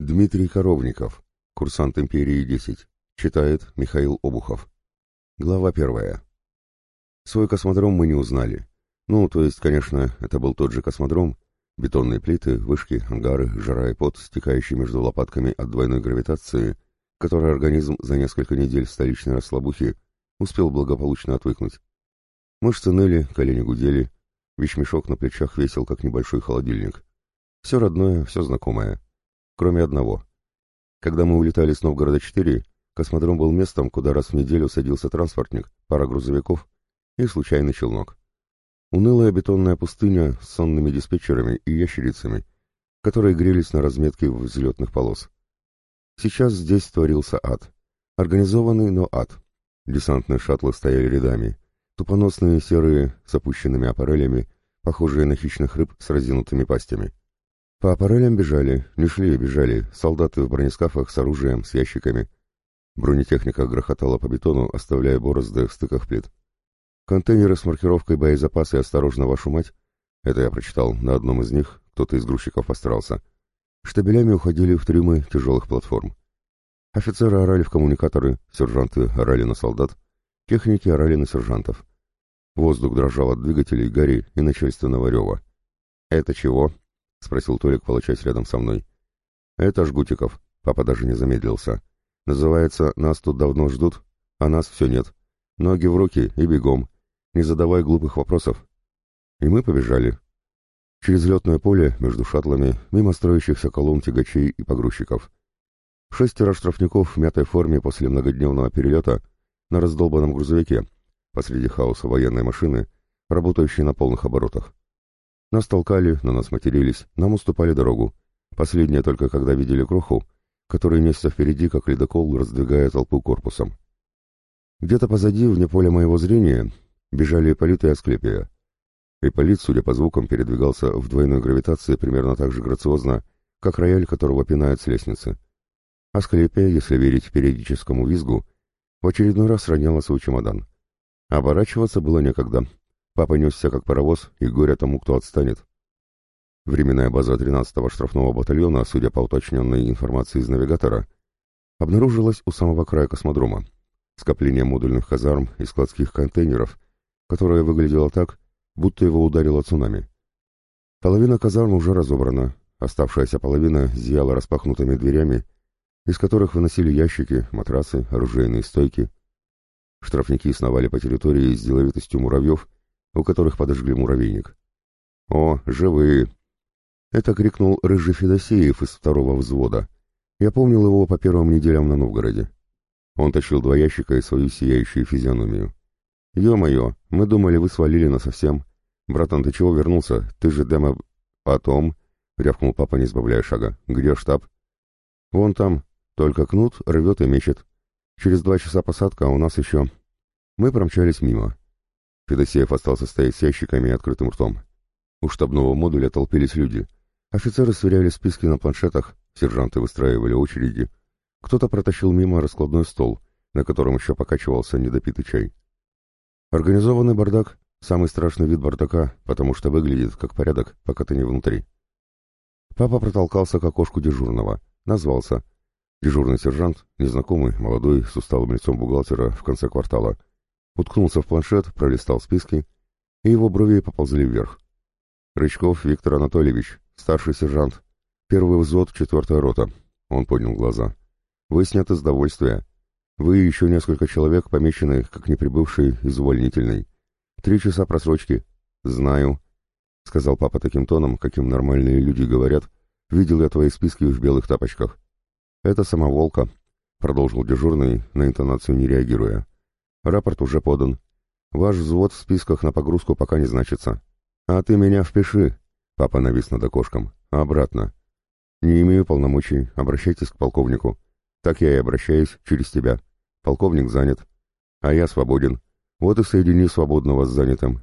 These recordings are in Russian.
Дмитрий Коровников, курсант Империи-10, читает Михаил Обухов. Глава 1. Свой космодром мы не узнали. Ну, то есть, конечно, это был тот же космодром. Бетонные плиты, вышки, ангары, жара и пот, стекающие между лопатками от двойной гравитации, которой организм за несколько недель столичной расслабухи успел благополучно отвыкнуть. Мышцы ныли, колени гудели, вещмешок на плечах весил, как небольшой холодильник. Все родное, все знакомое. Кроме одного. Когда мы улетали с Новгорода-4, космодром был местом, куда раз в неделю садился транспортник, пара грузовиков и случайный челнок. Унылая бетонная пустыня с сонными диспетчерами и ящерицами, которые грелись на разметке взлетных полос. Сейчас здесь творился ад. Организованный, но ад. Десантные шаттлы стояли рядами. Тупоносные серые с опущенными аппарелями, похожие на хищных рыб с разинутыми пастями. По аппарелям бежали, не шли, бежали, солдаты в бронескафах с оружием, с ящиками. Бронетехника грохотала по бетону, оставляя борозды в стыках плит. Контейнеры с маркировкой «Боезапасы, осторожно, вашу мать», это я прочитал на одном из них, кто-то из грузчиков постарался, штабелями уходили в трюмы тяжелых платформ. Офицеры орали в коммуникаторы, сержанты орали на солдат, техники орали на сержантов. Воздух дрожал от двигателей, гари и начальственного рева. «Это чего?» — спросил Толик, волочась рядом со мной. «Это Жгутиков», — папа даже не замедлился. «Называется «Нас тут давно ждут, а нас все нет. Ноги в руки и бегом. Не задавай глупых вопросов». И мы побежали. Через летное поле, между шаттлами, мимо строящихся колонн тягачей и погрузчиков. 6 штрафников в мятой форме после многодневного перелета на раздолбанном грузовике, посреди хаоса военной машины, работающей на полных оборотах. Нас толкали, на нас матерились, нам уступали дорогу. Последнее только когда видели кроху, который несся впереди, как ледокол, раздвигая толпу корпусом. Где-то позади, вне поля моего зрения, бежали Ипполит и Асклепия. Ипполит, судя по звукам, передвигался в двойной гравитации примерно так же грациозно, как рояль, которого пинают с лестницы. Асклепия, если верить периодическому визгу, в очередной раз роняла свой чемодан. Оборачиваться было некогда. Папа несся как паровоз, и горе тому, кто отстанет. Временная база 13-го штрафного батальона, судя по уточненной информации из навигатора, обнаружилась у самого края космодрома. Скопление модульных казарм и складских контейнеров, которое выглядело так, будто его ударило цунами. Половина казарм уже разобрана, оставшаяся половина зияла распахнутыми дверями, из которых выносили ящики, матрасы, оружейные стойки. Штрафники сновали по территории с деловитостью муравьев, у которых подожгли муравейник. «О, живые!» Это крикнул рыжий Федосеев из 2-го взвода. Я помнил его по первым неделям на Новгороде. Он тащил 2 ящика и свою сияющую физиономию. «Ё-моё, мы думали, вы свалили насовсем. Братан, ты чего вернулся? Ты же демо...» «Потом...» — рявкнул папа, не сбавляя шага. «Где штаб?» «Вон там. Только кнут рвет и мечет. Через 2 часа посадка, а у нас еще...» Мы промчались мимо. Федосеев остался стоять с ящиками и открытым ртом. У штабного модуля толпились люди. Офицеры сверяли списки на планшетах, сержанты выстраивали очереди. Кто-то протащил мимо раскладной стол, на котором еще покачивался недопитый чай. Организованный бардак — самый страшный вид бардака, потому что выглядит как порядок, пока ты не внутри. Папа протолкался к окошку дежурного, назвался. Дежурный сержант, незнакомый, молодой, с усталым лицом бухгалтера в конце квартала, уткнулся в планшет, пролистал списки, и его брови поползли вверх. «Рычков Виктор Анатольевич, старший сержант, 1-й взвод, 4-я рота». Он поднял глаза. «Вы сняты с довольствия. Вы и еще несколько человек помечены, как неприбывший из увольнительной. 3 часа просрочки». «Знаю», — сказал папа таким тоном, каким нормальные люди говорят. «Видел я твои списки в белых тапочках». «Это самоволка», — продолжил дежурный, на интонацию не реагируя. «Рапорт уже подан. Ваш взвод в списках на погрузку пока не значится». «А ты меня впиши», — папа навис над окошком. «Обратно». «Не имею полномочий. Обращайтесь к полковнику». «Так я и обращаюсь, через тебя. Полковник занят. А я свободен. Вот и соедини свободного с занятым».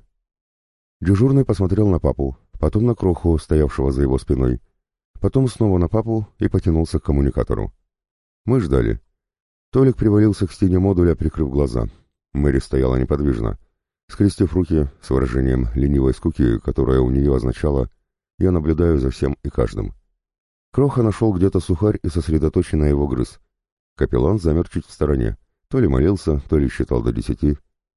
Дежурный посмотрел на папу, потом на Кроху, стоявшего за его спиной, потом снова на папу и потянулся к коммуникатору. Мы ждали. Толик привалился к стене модуля, прикрыв глаза. Мэри стояла неподвижно, скрестив руки с выражением ленивой скуки, которое у нее означало «я наблюдаю за всем и каждым». Кроха нашел где-то сухарь и сосредоточенно его грыз. Капеллан замер чуть в стороне. То ли молился, то ли считал до 10.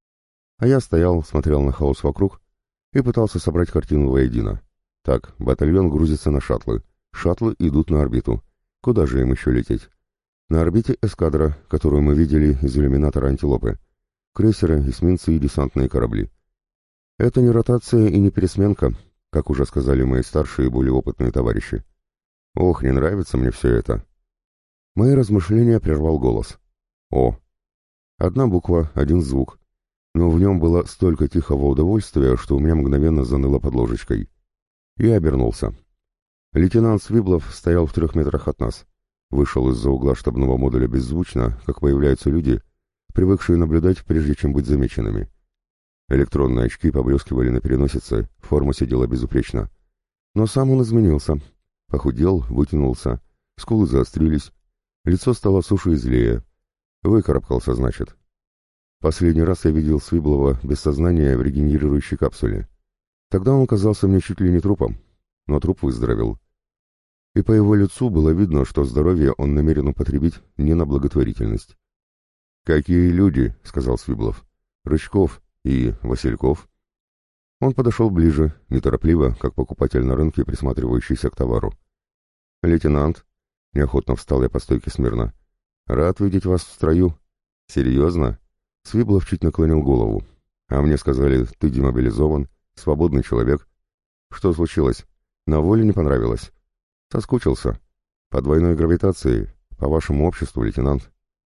А я стоял, смотрел на хаос вокруг и пытался собрать картину воедино. Так, батальон грузится на шаттлы. Шаттлы идут на орбиту. Куда же им еще лететь? На орбите эскадра, которую мы видели из иллюминатора антилопы. Крейсеры, эсминцы и десантные корабли. Это не ротация и не пересменка, как уже сказали мои старшие и более опытные товарищи. Ох, не нравится мне все это. Мои размышления прервал голос. О! Одна буква, один звук. Но в нем было столько тихого удовольствия, что у меня мгновенно заныло под ложечкой. Я обернулся. Лейтенант Свиблов стоял в 3 метрах от нас. Вышел из-за угла штабного модуля беззвучно, как появляются люди, привыкшие наблюдать, прежде чем быть замеченными. Электронные очки поблескивали на переносице, форма сидела безупречно. Но сам он изменился. Похудел, вытянулся, скулы заострились, лицо стало суше и злее. Выкарабкался, значит. Последний раз я видел Свиблова без сознания в регенерирующей капсуле. Тогда он казался мне чуть ли не трупом, но труп выздоровел. И по его лицу было видно, что здоровье он намерен употребить не на благотворительность. «Какие люди!» — сказал Свиблов. «Рычков и Васильков». Он подошел ближе, неторопливо, как покупатель на рынке, присматривающийся к товару. «Лейтенант», — неохотно встал я по стойке смирно, — «рад видеть вас в строю». «Серьезно?» — Свиблов чуть наклонил голову. «А мне сказали, ты демобилизован, свободный человек. Что случилось? На воле не понравилось?» «Соскучился. По двойной гравитации, по вашему обществу, лейтенант».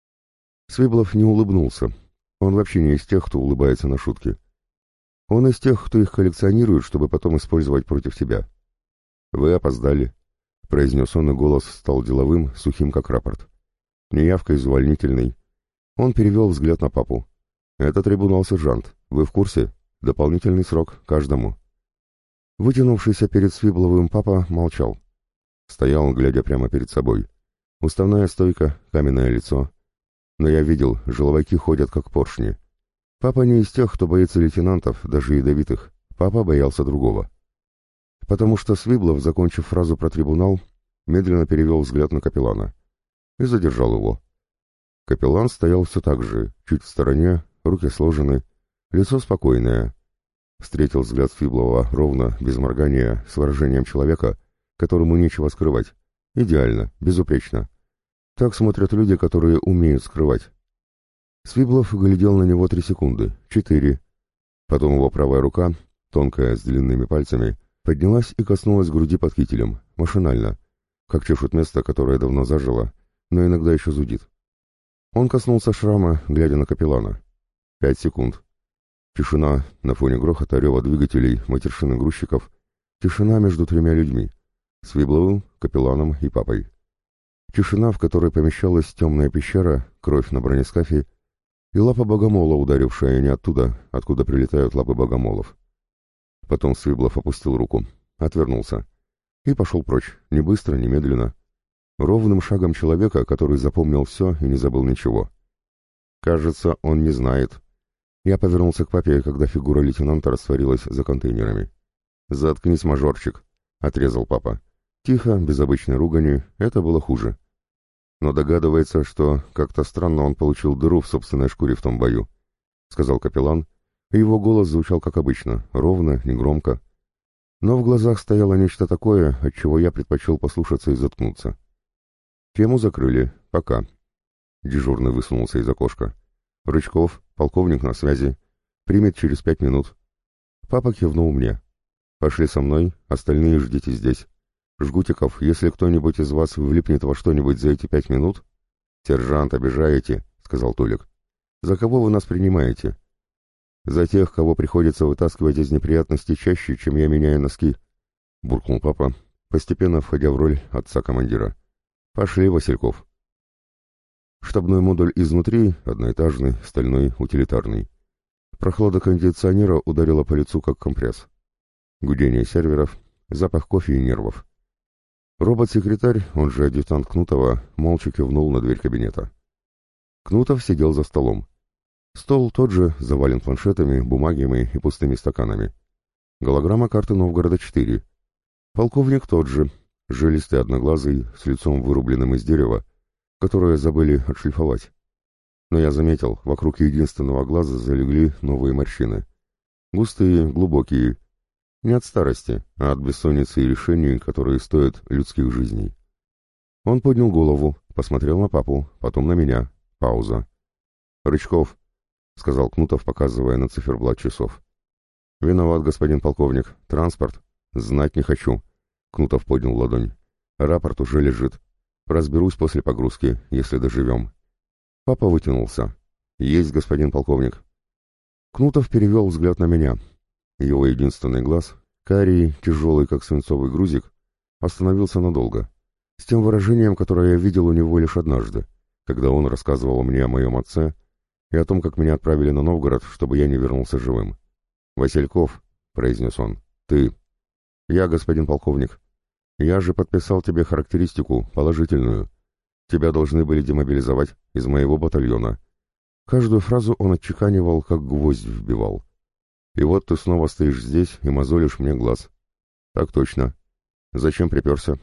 Свиблов не улыбнулся. Он вообще не из тех, кто улыбается на шутки. Он из тех, кто их коллекционирует, чтобы потом использовать против тебя. «Вы опоздали», — произнес он, и голос стал деловым, сухим, как рапорт. «Неявка из увольнительной». Он перевел взгляд на папу. «Это трибунал-сержант. Вы в курсе? Дополнительный срок каждому». Вытянувшийся перед Свибловым папа молчал. Стоял, глядя прямо перед собой. Уставная стойка, каменное лицо. Но я видел, желваки ходят как поршни. Папа не из тех, кто боится лейтенантов, даже ядовитых. Папа боялся другого. Потому что Свиблов, закончив фразу про трибунал, медленно перевел взгляд на капеллана и задержал его. Капеллан стоял все так же, чуть в стороне, руки сложены, лицо спокойное. Встретил взгляд Свиблова ровно, без моргания, с выражением человека, которому нечего скрывать. Идеально, безупречно. Так смотрят люди, которые умеют скрывать. Свиблов глядел на него 3 секунды, 4. Потом его правая рука, тонкая, с длинными пальцами, поднялась и коснулась груди под кителем, машинально, как чешут место, которое давно зажило, но иногда еще зудит. Он коснулся шрама, глядя на капеллана. 5 секунд. Тишина на фоне грохота, рева двигателей, матершины грузчиков. Тишина между 3 людьми. Свибловым, капелланом и папой. Тишина, в которой помещалась темная пещера, кровь на бронескафе и лапа богомола, ударившая не оттуда, откуда прилетают лапы богомолов. Потом Свиблов опустил руку, отвернулся и пошел прочь, не быстро, не медленно. Ровным шагом человека, который запомнил все и не забыл ничего. Кажется, он не знает. Я повернулся к папе, когда фигура лейтенанта растворилась за контейнерами. «Заткнись, мажорчик», — отрезал папа. Тихо, без обычной ругани, это было хуже. Но догадывается, что как-то странно он получил дыру в собственной шкуре в том бою, — сказал капеллан, и его голос звучал как обычно, ровно, негромко. Но в глазах стояло нечто такое, от чего я предпочел послушаться и заткнуться. Тему закрыли. Пока. Дежурный высунулся из окошка. Рычков, полковник на связи. Примет через 5 минут. Папа кивнул мне. Пошли со мной, остальные ждите здесь. Жгутиков, если кто-нибудь из вас влипнет во что-нибудь за эти 5 минут... Сержант, обижаете, сказал Толик. За кого вы нас принимаете? За тех, кого приходится вытаскивать из неприятностей чаще, чем я меняю носки, буркнул папа, постепенно входя в роль отца-командира. «Пошли, Васильков». Штабной модуль изнутри, одноэтажный, стальной, утилитарный. Прохлада кондиционера ударила по лицу, как компресс. Гудение серверов, запах кофе и нервов. Робот-секретарь, он же адъютант Кнутова, молча кивнул на дверь кабинета. Кнутов сидел за столом. Стол тот же, завален планшетами, бумагами и пустыми стаканами. Голограмма карты Новгорода-4. Полковник тот же, жилистый одноглазый, с лицом вырубленным из дерева, которое забыли отшлифовать. Но я заметил, вокруг единственного глаза залегли новые морщины. Густые, глубокие. Не от старости, а от бессонницы и решений, которые стоят людских жизней. Он поднял голову, посмотрел на папу, потом на меня. Пауза. «Рычков», — сказал Кнутов, показывая на циферблат часов. «Виноват, господин полковник. Транспорт?» «Знать не хочу». Кнутов поднял ладонь. «Рапорт уже лежит. Разберусь после погрузки, если доживем». Папа вытянулся. «Есть, господин полковник». Кнутов перевел взгляд на меня. Его единственный глаз, карий, тяжелый, как свинцовый грузик, остановился надолго. С тем выражением, которое я видел у него лишь однажды, когда он рассказывал мне о моем отце и о том, как меня отправили на Новгород, чтобы я не вернулся живым. «Васильков», — произнес он, — «ты». «Я, господин полковник. Я же подписал тебе характеристику, положительную. Тебя должны были демобилизовать из моего батальона». Каждую фразу он отчеканивал, как гвоздь вбивал. «И вот ты снова стоишь здесь и мозолишь мне глаз». «Так точно. Зачем приперся?»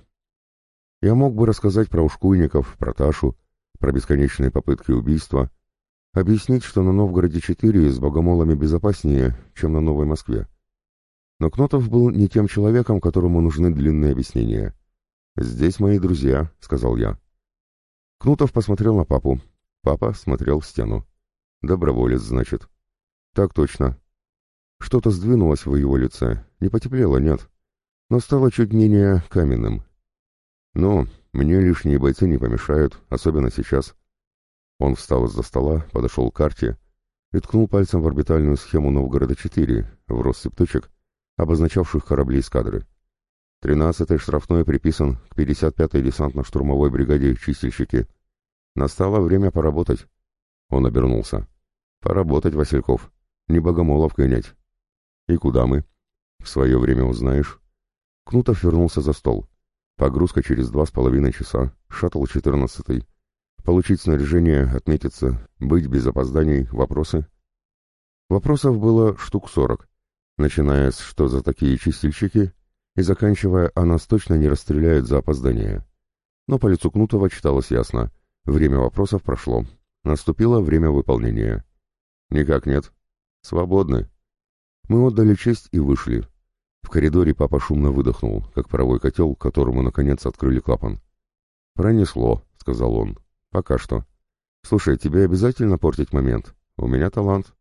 Я мог бы рассказать про ушкуйников, про Ташу, про бесконечные попытки убийства, объяснить, что на Новгороде-4 с богомолами безопаснее, чем на Новой Москве. Но Кнутов был не тем человеком, которому нужны длинные объяснения. «Здесь мои друзья», — сказал я. Кнутов посмотрел на папу. Папа смотрел в стену. «Доброволец, значит». «Так точно». Что-то сдвинулось в его лице. Не потеплело, нет. Но стало чуть менее каменным. «Ну, мне лишние бойцы не помешают, особенно сейчас». Он встал из-за стола, подошел к карте и ткнул пальцем в орбитальную схему Новгорода-4, в россыпь точек, обозначавших корабли эскадры. 13-й штрафной приписан к 55-й десантно-штурмовой бригаде чистильщики. Настало время поработать. Он обернулся. Поработать, Васильков. Не богомолов гонять. И куда мы? В свое время узнаешь. Кнутов вернулся за стол. Погрузка через 2,5 часа. Шаттл 14-й. Получить снаряжение, отметиться, быть без опозданий, вопросы? Вопросов было штук 40, начиная с «что за такие чистильщики?» и заканчивая «а нас точно не расстреляют за опоздание». Но по лицу Кнутова читалось ясно. Время вопросов прошло. Наступило время выполнения. «Никак нет. Свободны». Мы отдали честь и вышли. В коридоре папа шумно выдохнул, как паровой котел, которому, наконец, открыли клапан. «Пронесло», — сказал он. «Пока что. Слушай, тебе обязательно портить момент? У меня талант».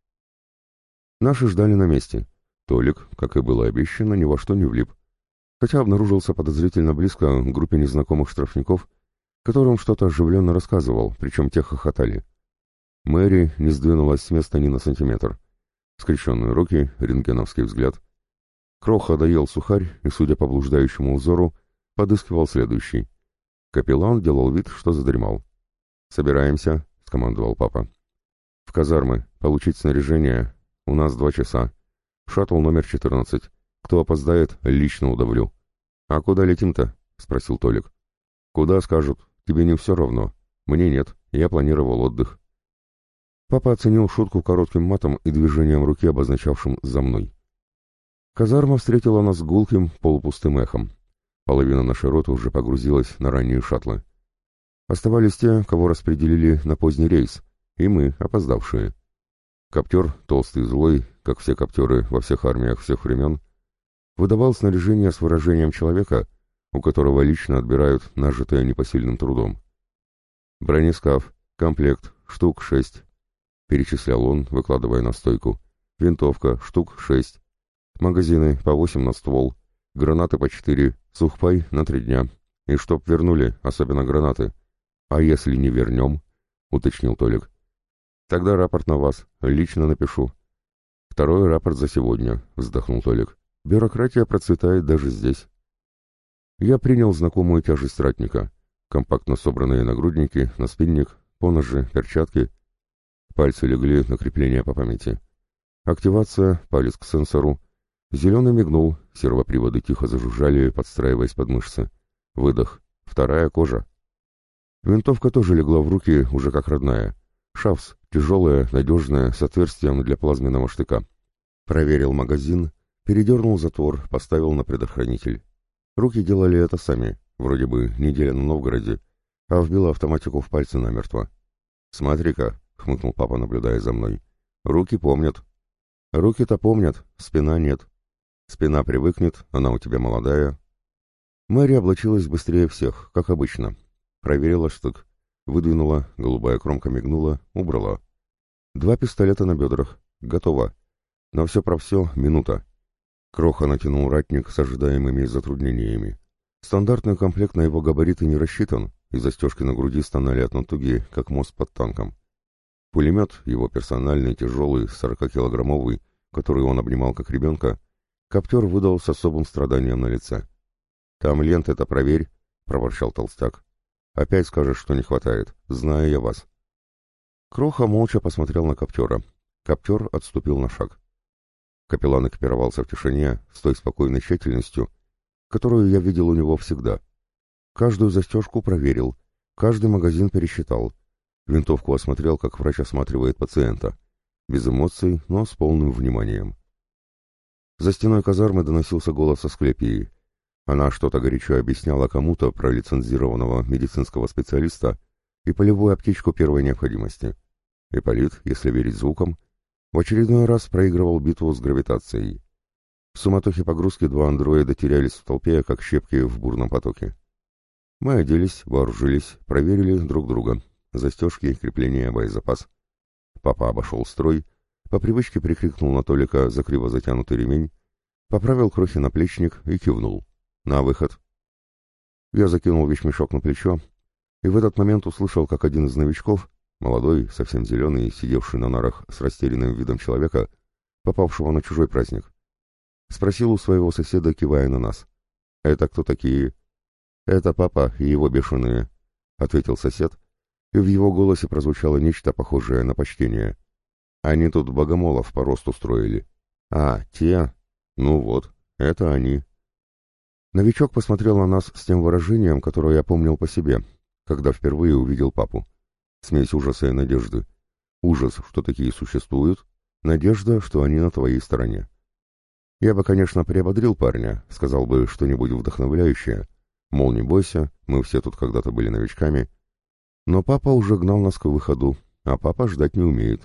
Наши ждали на месте. Толик, как и было обещано, ни во что не влип. Хотя обнаружился подозрительно близко к группе незнакомых штрафников, которым что-то оживленно рассказывал, причем те хохотали. Мэри не сдвинулась с места ни на сантиметр. Скрещенные руки, рентгеновский взгляд. Кроха доел сухарь и, судя по блуждающему узору, подыскивал следующий. Капеллан делал вид, что задремал. «Собираемся», — скомандовал папа. «В казармы. Получить снаряжение. У нас 2 часа. Шаттл номер 14. Кто опоздает, лично удавлю». «А куда летим-то?» — спросил Толик. «Куда скажут. Тебе не все равно. Мне нет. Я планировал отдых». Папа оценил шутку коротким матом и движением руки, обозначавшим «за мной». Казарма встретила нас гулким, полупустым эхом. Половина нашей роты уже погрузилась на ранние шаттлы. Оставались те, кого распределили на поздний рейс, и мы, опоздавшие. Коптер, толстый и злой, как все коптеры во всех армиях всех времен, выдавал снаряжение с выражением человека, у которого лично отбирают нажитое непосильным трудом. «Бронескаф, комплект, штук 6», — перечислял он, выкладывая на стойку. «Винтовка, штук 6. Магазины по 8 на ствол, гранаты по 4, сухпай на 3 дня. И чтоб вернули, особенно гранаты. А если не вернем?» — уточнил Толик. «Тогда рапорт на вас, лично напишу». «Второй рапорт за сегодня», — вздохнул Толик. «Бюрократия процветает даже здесь». Я принял знакомую тяжесть ратника. Компактно собранные нагрудники, наспинник, поножи, перчатки. Пальцы легли на крепление по памяти. Активация, палец к сенсору. Зеленый мигнул, сервоприводы тихо зажужжали, подстраиваясь под мышцы. Выдох. Вторая кожа. Винтовка тоже легла в руки, уже как родная. Шавс, тяжелая, надежная, с отверстием для плазменного штыка. Проверил магазин, передернул затвор, поставил на предохранитель. Руки делали это сами. Вроде бы неделя на Новгороде, а вбила автоматику в пальцы намертво. «Смотри-ка», — хмыкнул папа, наблюдая за мной. «Руки помнят». «Руки-то помнят, спина нет. Спина привыкнет, она у тебя молодая». Мэри облачилась быстрее всех, как обычно. Проверила штык. Выдвинула, голубая кромка мигнула, убрала. 2 пистолета на бедрах. Готово. Но все про все — минута. Кроха натянул ратник с ожидаемыми затруднениями. Стандартный комплект на его габариты не рассчитан, и застежки на груди стонали от натуги, как мост под танком. Пулемет, его персональный, тяжелый, 40-килограммовый, который он обнимал как ребенка, Коптер выдал с особым страданием на лице. «Там ленты-то проверь», — проворчал толстяк. «Опять скажешь, что не хватает. Знаю я вас». Кроха молча посмотрел на Коптера. Коптер отступил на шаг. Капеллан экипировался в тишине, с той спокойной тщательностью, которую я видел у него всегда. Каждую застежку проверил, каждый магазин пересчитал. Винтовку осмотрел, как врач осматривает пациента. Без эмоций, но с полным вниманием. За стеной казармы доносился голос Асклепии. Она что-то горячо объясняла кому-то про лицензированного медицинского специалиста и полевую аптечку первой необходимости. Ипполит, если верить звукам, в очередной раз проигрывал битву с гравитацией. В суматохе погрузки 2 андроида терялись в толпе, как щепки в бурном потоке. Мы оделись, вооружились, проверили друг друга. Застежки, крепления, боезапас. Папа обошел строй, по привычке прикрикнул на Толика за криво затянутый ремень, поправил Крохи наплечник и кивнул. «На выход!» Я закинул вещмешок на плечо, и в этот момент услышал, как один из новичков, молодой, совсем зеленый, сидевший на нарах с растерянным видом человека, попавшего на чужой праздник, спросил у своего соседа, кивая на нас. «Это кто такие?» «Это папа и его бешеные», — ответил сосед, и в его голосе прозвучало нечто похожее на почтение. «Они тут богомолов по росту строили». «А, те? Ну вот, это они». Новичок посмотрел на нас с тем выражением, которое я помнил по себе, когда впервые увидел папу. Смесь ужаса и надежды. Ужас, что такие существуют, надежда, что они на твоей стороне. Я бы, конечно, приободрил парня, сказал бы что-нибудь вдохновляющее, мол, не бойся, мы все тут когда-то были новичками, но папа уже гнал нас к выходу, а папа ждать не умеет.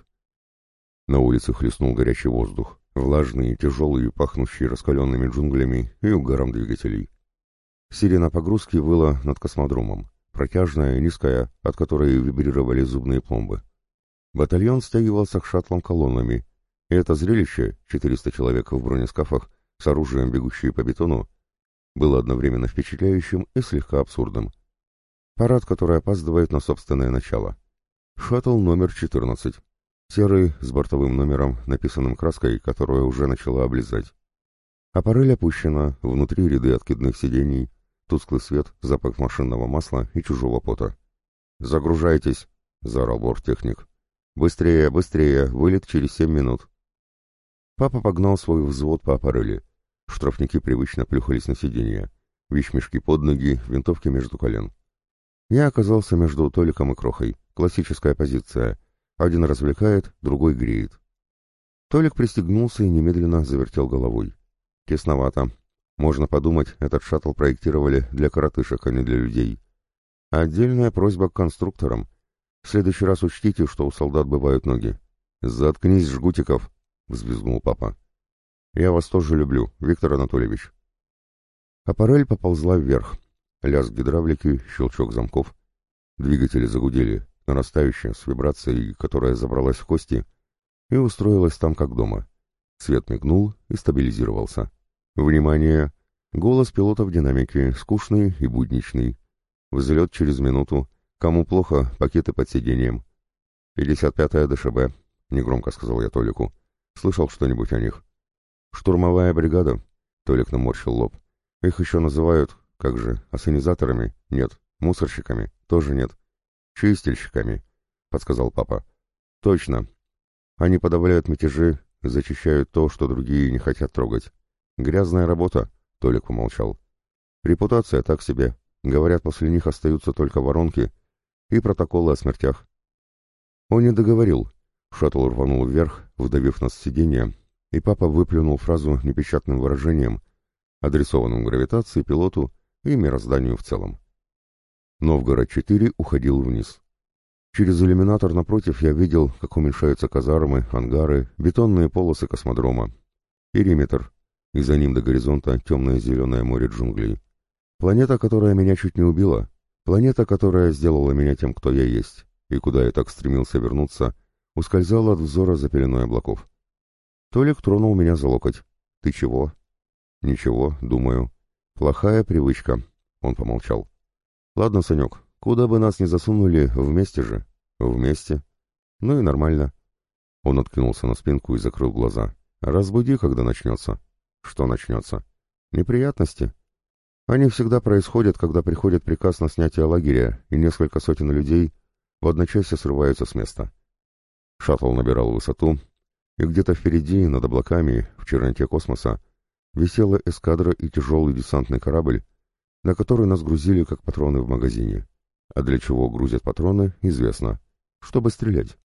На улице хлестнул горячий воздух, влажный, тяжелый, пахнущий раскаленными джунглями и угаром двигателей. Сирена погрузки выла над космодромом, протяжная, низкая, от которой вибрировали зубные пломбы. Батальон стягивался к шаттлам колоннами, и это зрелище, 400 человек в бронескафах, с оружием, бегущие по бетону, было одновременно впечатляющим и слегка абсурдным. Парад, который опаздывает на собственное начало. Шаттл номер 14. Серый, с бортовым номером, написанным краской, которая уже начала облизать. Аппарель опущена, внутри ряды откидных сидений, тусклый свет, запах машинного масла и чужого пота. «Загружайтесь!» — заорал борттехник. «Быстрее, быстрее! Вылет через 7 минут!» Папа погнал свой взвод по аппарели. Штрафники привычно плюхались на сиденья. Вещмешки под ноги, винтовки между колен. Я оказался между Толиком и Крохой. Классическая позиция. Один развлекает, другой греет. Толик пристегнулся и немедленно завертел головой. Тесновато. Можно подумать, этот шаттл проектировали для коротышек, а не для людей. Отдельная просьба к конструкторам. В следующий раз учтите, что у солдат бывают ноги. «Заткнись, Жгутиков!» — взвизгнул папа. «Я вас тоже люблю, Виктор Анатольевич». Аппарель поползла вверх. Лязг гидравлики, щелчок замков. Двигатели загудели, нарастающая, с вибрацией, которая забралась в кости, и устроилась там как дома. Свет мигнул и стабилизировался. «Внимание!» Голос пилота в динамике, скучный и будничный. «Взлет через минуту. Кому плохо, пакеты под сиденьем». 55-я ДШБ, — негромко сказал я Толику. «Слышал что-нибудь о них?» «Штурмовая бригада?» — Толик наморщил лоб. «Их еще называют, как же, ассенизаторами? Нет. Мусорщиками? Тоже нет. Чистильщиками», — подсказал папа. «Точно. Они подавляют мятежи, зачищают то, что другие не хотят трогать. Грязная работа», — Толик помолчал. «Репутация так себе. Говорят, после них остаются только воронки и протоколы о смертях». Он не договорил. Шаттл рванул вверх, вдавив нас в сиденье, и папа выплюнул фразу непечатным выражением, адресованным гравитации, пилоту и мирозданию в целом. Новгород-4 уходил вниз. Через иллюминатор напротив я видел, как уменьшаются казармы, ангары, бетонные полосы космодрома. Периметр, и за ним до горизонта темное зеленое море джунглей. Планета, которая меня чуть не убила, планета, которая сделала меня тем, кто я есть, и куда я так стремился вернуться, ускользала от взора за пеленой облаков. Толик тронул меня за локоть. «Ты чего?» «Ничего, думаю. Плохая привычка», — он помолчал. «Ладно, Санек, куда бы нас ни засунули, вместе же». «Вместе?» «Ну и нормально». Он откинулся на спинку и закрыл глаза. «Разбуди, когда начнется». «Что начнется?» «Неприятности. Они всегда происходят, когда приходит приказ на снятие лагеря, и несколько сотен людей в одночасье срываются с места». Шаттл набирал высоту, и где-то впереди, над облаками, в черноте космоса, висела эскадра и тяжелый десантный корабль, на который нас грузили как патроны в магазине. А для чего грузят патроны, известно. Чтобы стрелять.